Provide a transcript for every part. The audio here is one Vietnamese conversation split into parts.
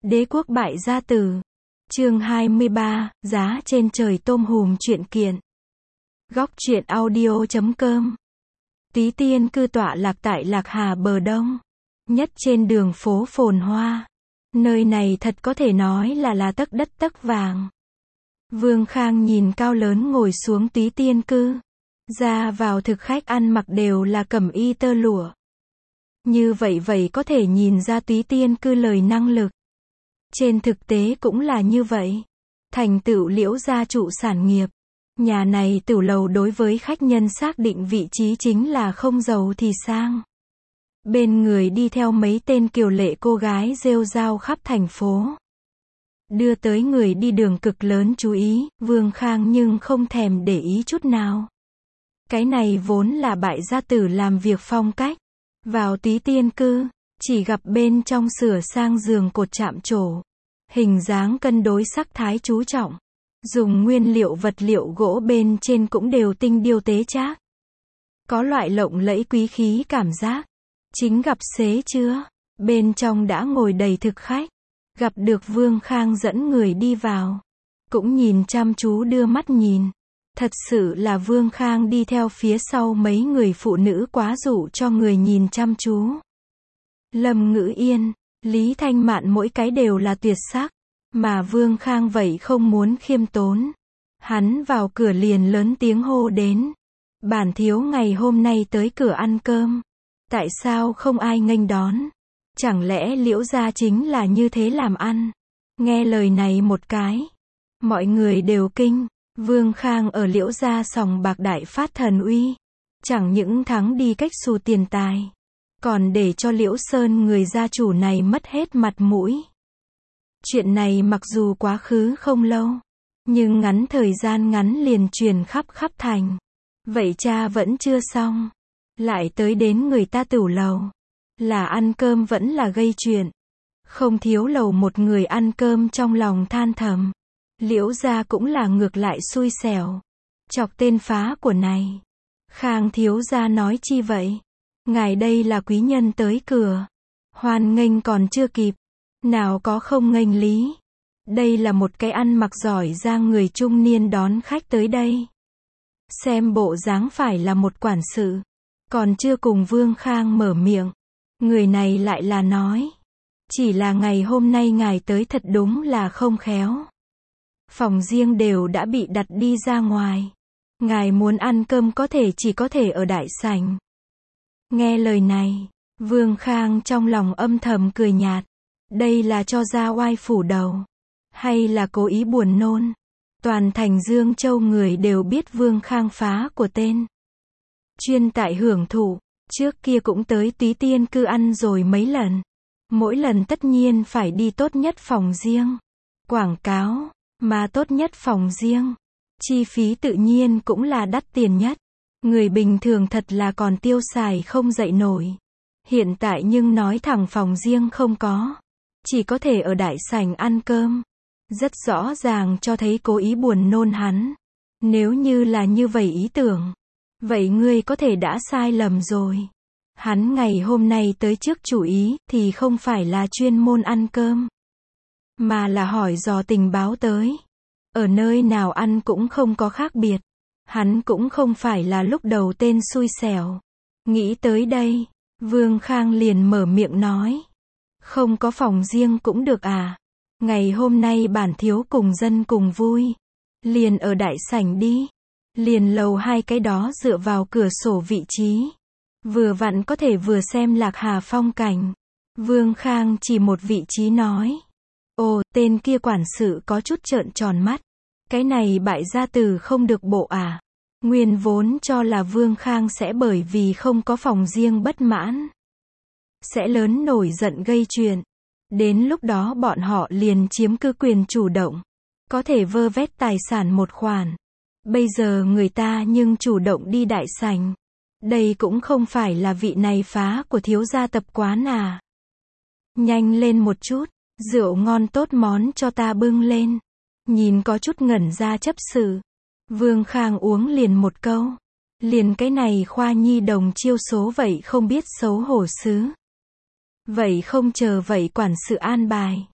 Đế quốc bại gia tử. Chương 23, giá trên trời tôm hùm truyện kiện. Góc truyện audio.com. Tí Tiên cư tọa lạc tại Lạc Hà bờ đông, nhất trên đường phố phồn hoa. Nơi này thật có thể nói là tấc đất tấc vàng. Vương Khang nhìn cao lớn ngồi xuống Tí Tiên cư. Ra vào thực khách ăn mặc đều là cẩm y tơ lụa. Như vậy có thể nhìn ra Tí Tiên cư lời năng lực. Trên thực tế cũng là như vậy. Thành tựu Liễu gia trụ sản nghiệp. Nhà này tửu lầu đối với khách nhân xác định vị trí chính là không giàu thì sang. Bên người đi theo mấy tên kiều lệ cô gái rêu rao khắp thành phố. Đưa tới người đi đường cực lớn chú ý, Vương Khang nhưng không thèm để ý chút nào. Cái này vốn là bại gia tử làm việc phong cách. Vào Tí Tiên cư, chỉ gặp bên trong sửa sang giường cột chạm trổ. Hình dáng cân đối sắc thái chú trọng. Dùng nguyên liệu vật liệu gỗ bên trên cũng đều tinh điêu tế trác. Có loại lộng lẫy quý khí cảm giác. Chính gặp xế chưa? Bên trong đã ngồi đầy thực khách. Gặp được Vương Khang dẫn người đi vào. Cũng nhìn chăm chú đưa mắt nhìn. Thật sự là Vương Khang đi theo phía sau mấy người phụ nữ quá dụ cho người nhìn chăm chú. Lâm Ngữ Yên, Lý Thanh Mạn mỗi cái đều là tuyệt sắc. Mà Vương Khang vậy không muốn khiêm tốn. Hắn vào cửa liền lớn tiếng hô đến. Bản thiếu ngày hôm nay tới cửa ăn cơm. Tại sao không ai nghênh đón? Chẳng lẽ Liễu gia chính là như thế làm ăn? Nghe lời này một cái. Mọi người đều kinh. Vương Khang ở Liễu gia sòng bạc đại phát thần uy. Chẳng những thắng đi cách xù tiền tài. Còn để cho Liễu Sơn người gia chủ này mất hết mặt mũi. Chuyện này mặc dù quá khứ không lâu. Nhưng ngắn thời gian ngắn liền truyền khắp thành. Vậy cha vẫn chưa xong. Lại tới đến người ta tửu lầu. Là ăn cơm vẫn là gây chuyện. Không thiếu lầu một người ăn cơm trong lòng than thầm. Liễu gia cũng là ngược lại xui xẻo. Chọc tên phá của này. Khang thiếu gia nói chi vậy? Ngài đây là quý nhân tới cửa. Hoan nghênh còn chưa kịp. Nào có không nghênh lý. Đây là một cái ăn mặc giỏi giang người trung niên đón khách tới đây. Xem bộ dáng phải là một quản sự. Còn chưa cùng Vương Khang mở miệng. Người này lại là nói. Chỉ là ngày hôm nay ngài tới thật đúng là không khéo. Phòng riêng đều đã bị đặt đi ra ngoài. Ngài muốn ăn cơm chỉ có thể ở đại sảnh. Nghe lời này, Vương Khang trong lòng âm thầm cười nhạt. Đây là cho ra oai phủ đầu. Hay là cố ý buồn nôn. Toàn thành Dương Châu người đều biết Vương Khang phá của tên. Chuyên tại hưởng thụ. Trước kia cũng tới Tí Tiên cư ăn rồi mấy lần. Mỗi lần tất nhiên phải đi tốt nhất phòng riêng. Quảng cáo. Mà tốt nhất phòng riêng. Chi phí tự nhiên cũng là đắt tiền nhất. Người bình thường thật là còn tiêu xài không dậy nổi. Hiện tại nhưng nói thẳng phòng riêng không có. Chỉ có thể ở đại sảnh ăn cơm. Rất rõ ràng cho thấy cố ý buồn nôn hắn. Nếu như là như vậy ý tưởng. Vậy ngươi có thể đã sai lầm rồi. Hắn ngày hôm nay tới trước chủ ý thì không phải là chuyên môn ăn cơm. Mà là hỏi dò tình báo tới. Ở nơi nào ăn cũng không có khác biệt. Hắn cũng không phải là lúc đầu tên xui xẻo. Nghĩ tới đây, Vương Khang liền mở miệng nói. Không có phòng riêng cũng được à. Ngày hôm nay bản thiếu cùng dân cùng vui. Liền ở đại sảnh đi. Liền lầu hai cái đó dựa vào cửa sổ vị trí. Vừa vặn có thể vừa xem Lạc Hà phong cảnh. Vương Khang chỉ một vị trí nói. Ồ, tên kia quản sự có chút trợn tròn mắt. Cái này bại gia tử không được bộ à. Nguyên vốn cho là Vương Khang sẽ bởi vì không có phòng riêng bất mãn. Sẽ lớn nổi giận gây chuyện. Đến lúc đó bọn họ liền chiếm cứ quyền chủ động. Có thể vơ vét tài sản một khoản. Bây giờ người ta nhưng chủ động đi đại sảnh. Đây cũng không phải là vị này phá của thiếu gia tập quán à. Nhanh lên một chút. Rượu ngon tốt món cho ta bưng lên. Nhìn có chút ngẩn ra chấp sự. Vương Khang uống liền một câu. Liền cái này khoa nhi đồng chiêu số vậy không biết xấu hổ xứ. Vậy không chờ vậy quản sự an bài.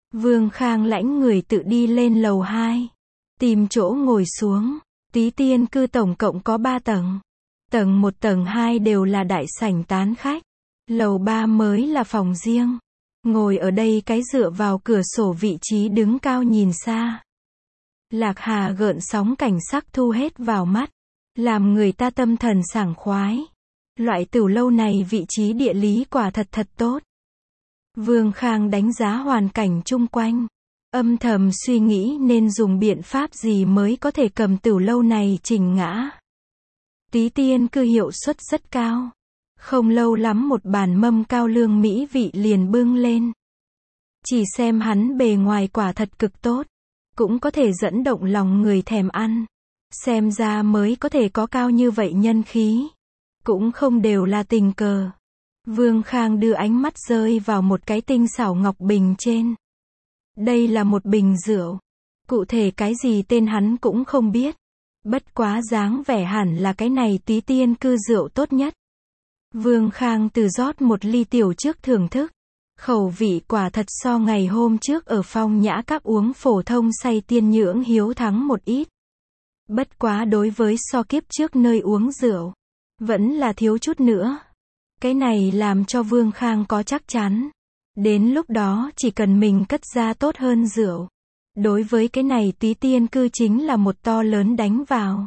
Vương Khang lãnh người tự đi lên lầu 2. Tìm chỗ ngồi xuống. Tí Tiên Cư tổng cộng có 3 tầng. Tầng 1 tầng 2 đều là đại sảnh tán khách. Lầu 3 mới là phòng riêng. Ngồi ở đây cái dựa vào cửa sổ vị trí đứng cao nhìn xa. Lạc Hà gợn sóng cảnh sắc thu hết vào mắt. Làm người ta tâm thần sảng khoái. Loại tửu lâu này vị trí địa lý quả thật tốt. Vương Khang đánh giá hoàn cảnh chung quanh. Âm thầm suy nghĩ nên dùng biện pháp gì mới có thể cầm tửu lâu này chỉnh ngã. Tí Tiên Cư hiệu suất rất cao. Không lâu lắm một bàn mâm cao lương mỹ vị liền bưng lên. Chỉ xem hắn bề ngoài quả thật cực tốt. Cũng có thể dẫn động lòng người thèm ăn. Xem ra mới có thể có cao như vậy nhân khí. Cũng không đều là tình cờ. Vương Khang đưa ánh mắt rơi vào một cái tinh xảo ngọc bình trên. Đây là một bình rượu. Cụ thể cái gì tên hắn cũng không biết. Bất quá dáng vẻ hẳn là cái này Tí Tiên Cư rượu tốt nhất. Vương Khang từ rót một ly tiểu trước thưởng thức. Khẩu vị quả thật so ngày hôm trước ở Phong Nhã Các uống phổ thông say tiên nhưỡng hiếu thắng một ít. Bất quá đối với so kiếp trước nơi uống rượu, vẫn là thiếu chút nữa. Cái này làm cho Vương Khang có chắc chắn. Đến lúc đó chỉ cần mình cất ra tốt hơn rượu. Đối với cái này Tí Tiên Cư chính là một to lớn đánh vào.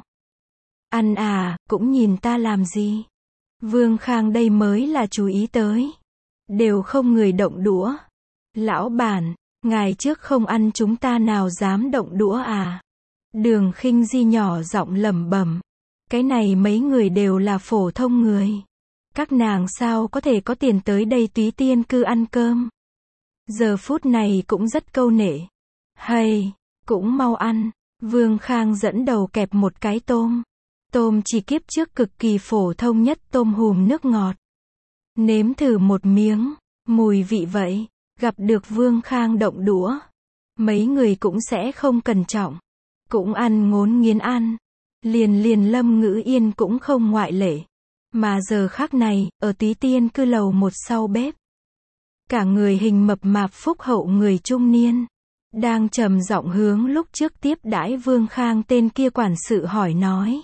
Ăn à, cũng nhìn ta làm gì. Vương Khang đây mới là chú ý tới. Đều không người động đũa. Lão bản, ngày trước không ăn chúng ta nào dám động đũa à. Đường Khinh Di nhỏ giọng lẩm bẩm. Cái này mấy người đều là phổ thông người. Các nàng sao có thể có tiền tới đây Tí Tiên Cư ăn cơm. Giờ phút này cũng rất câu nệ. Hay, cũng mau ăn. Vương Khang dẫn đầu kẹp một cái tôm. Tôm chỉ kiếp trước cực kỳ phổ thông nhất tôm hùm nước ngọt. Nếm thử một miếng, mùi vị vậy, gặp được Vương Khang động đũa. Mấy người cũng sẽ không cẩn trọng. Cũng ăn ngốn nghiến ăn. Liền Lâm Ngữ Yên cũng không ngoại lệ. Mà giờ khắc này, ở Tí Tiên Cư lầu 1 sau bếp. Cả người hình mập mạp phúc hậu người trung niên. Đang trầm giọng hướng lúc trước tiếp đãi Vương Khang tên kia quản sự hỏi nói.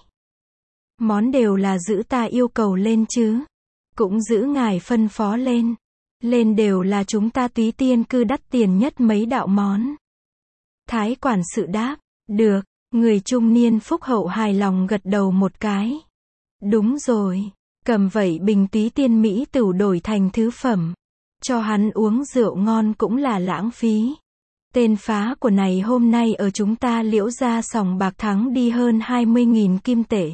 Món đều là giữ ta yêu cầu lên chứ. Cũng giữ ngài phân phó lên. Lên đều là chúng ta Tí Tiên Cư đắt tiền nhất mấy đạo món. Thái quản sự đáp. Được. Người trung niên phúc hậu hài lòng gật đầu một cái. Đúng rồi. Cầm vậy bình Tí Tiên Mỹ tửu đổi thành thứ phẩm. Cho hắn uống rượu ngon cũng là lãng phí. Tên phá của này hôm nay ở chúng ta Liễu gia sòng bạc thắng đi hơn 20.000 kim tệ.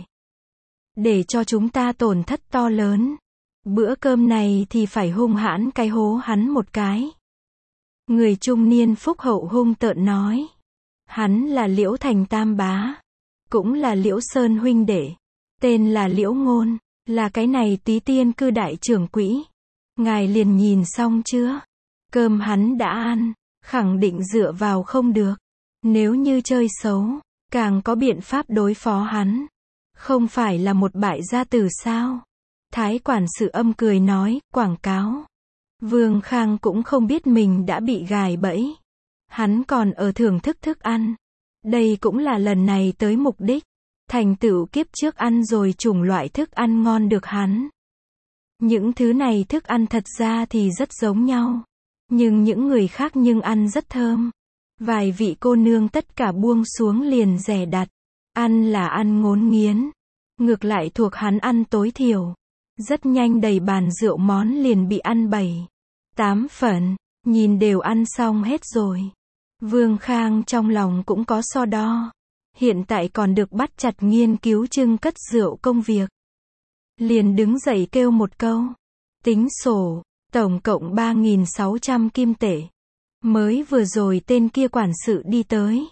Để cho chúng ta tổn thất to lớn. Bữa cơm này thì phải hung hãn cái hố hắn một cái. Người trung niên phúc hậu hung tợn nói. Hắn là Liễu Thành Tam Bá. Cũng là Liễu Sơn huynh đệ. Tên là Liễu Ngôn. Là cái này Tí Tiên Cư đại trưởng quỹ. Ngài liền nhìn xong chưa? Cơm hắn đã ăn. Khẳng định dựa vào không được. Nếu như chơi xấu, càng có biện pháp đối phó hắn. Không phải là một bại gia tử sao? Thái quản sự âm cười nói, quảng cáo. Vương Khang cũng không biết mình đã bị gài bẫy. Hắn còn ở thưởng thức thức ăn. Đây cũng là lần này tới mục đích. Thành tựu kiếp trước ăn rồi chủng loại thức ăn ngon được hắn. Những thứ này thức ăn thật ra thì rất giống nhau. Nhưng những người khác nhưng ăn rất thơm. Vài vị cô nương tất cả buông xuống liền rẻ đặt. Ăn là ăn ngốn nghiến. Ngược lại thuộc hắn ăn tối thiểu. Rất nhanh đầy bàn rượu món liền bị ăn 7-8 phần. Nhìn đều ăn xong hết rồi. Vương Khang trong lòng cũng có so đo. Hiện tại còn được bắt chặt nghiên cứu trưng cất rượu công việc. Liền đứng dậy kêu một câu. Tính sổ. Tổng cộng 3.600 kim tệ. Mới vừa rồi tên kia quản sự đi tới.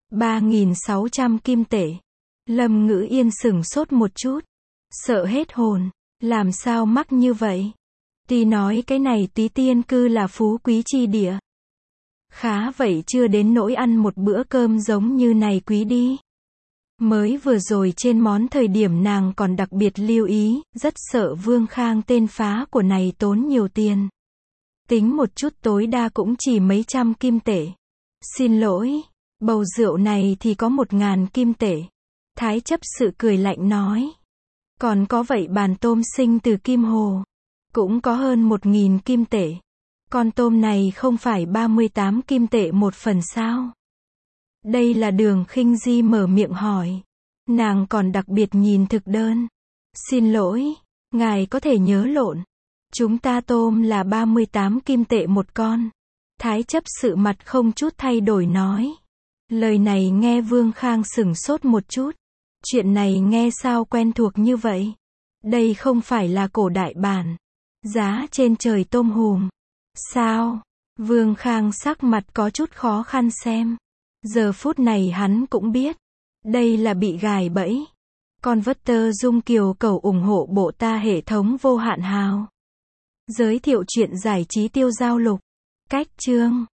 3.600 kim tệ. Lâm Ngữ Yên sửng sốt một chút. Sợ hết hồn. Làm sao mắc như vậy? Tí nói cái này Tí Tiên Cư là phú quý chi địa. Khá vậy chưa đến nỗi ăn một bữa cơm giống như này quý đi. Mới vừa rồi trên món thời điểm nàng còn đặc biệt lưu ý, rất sợ Vương Khang tên phá của này tốn nhiều tiền. Tính một chút tối đa cũng chỉ mấy trăm kim tệ. Xin lỗi, bầu rượu này thì có 1.000 kim tệ. Thái chấp sự cười lạnh nói. Còn có vậy bàn tôm sinh từ Kim Hồ. Cũng có hơn 1.000 kim tệ. Con tôm này không phải 38 kim tệ một phần sao? Đây là Đường Khinh Di mở miệng hỏi. Nàng còn đặc biệt nhìn thực đơn. Xin lỗi, ngài có thể nhớ lộn. Chúng ta tôm là 38 kim tệ một con. Thái chấp sự mặt không chút thay đổi nói. Lời này nghe Vương Khang sửng sốt một chút. Chuyện này nghe sao quen thuộc như vậy? Đây không phải là cổ đại bản. Giá trên trời tôm hùm. Sao? Vương Khang sắc mặt có chút khó khăn xem. Giờ phút này hắn cũng biết. Đây là bị gài bẫy. Converter Dung Kiều cầu ủng hộ bộ ta hệ thống vô hạn hào. Giới thiệu chuyện giải trí tiêu giao lục. Cách chương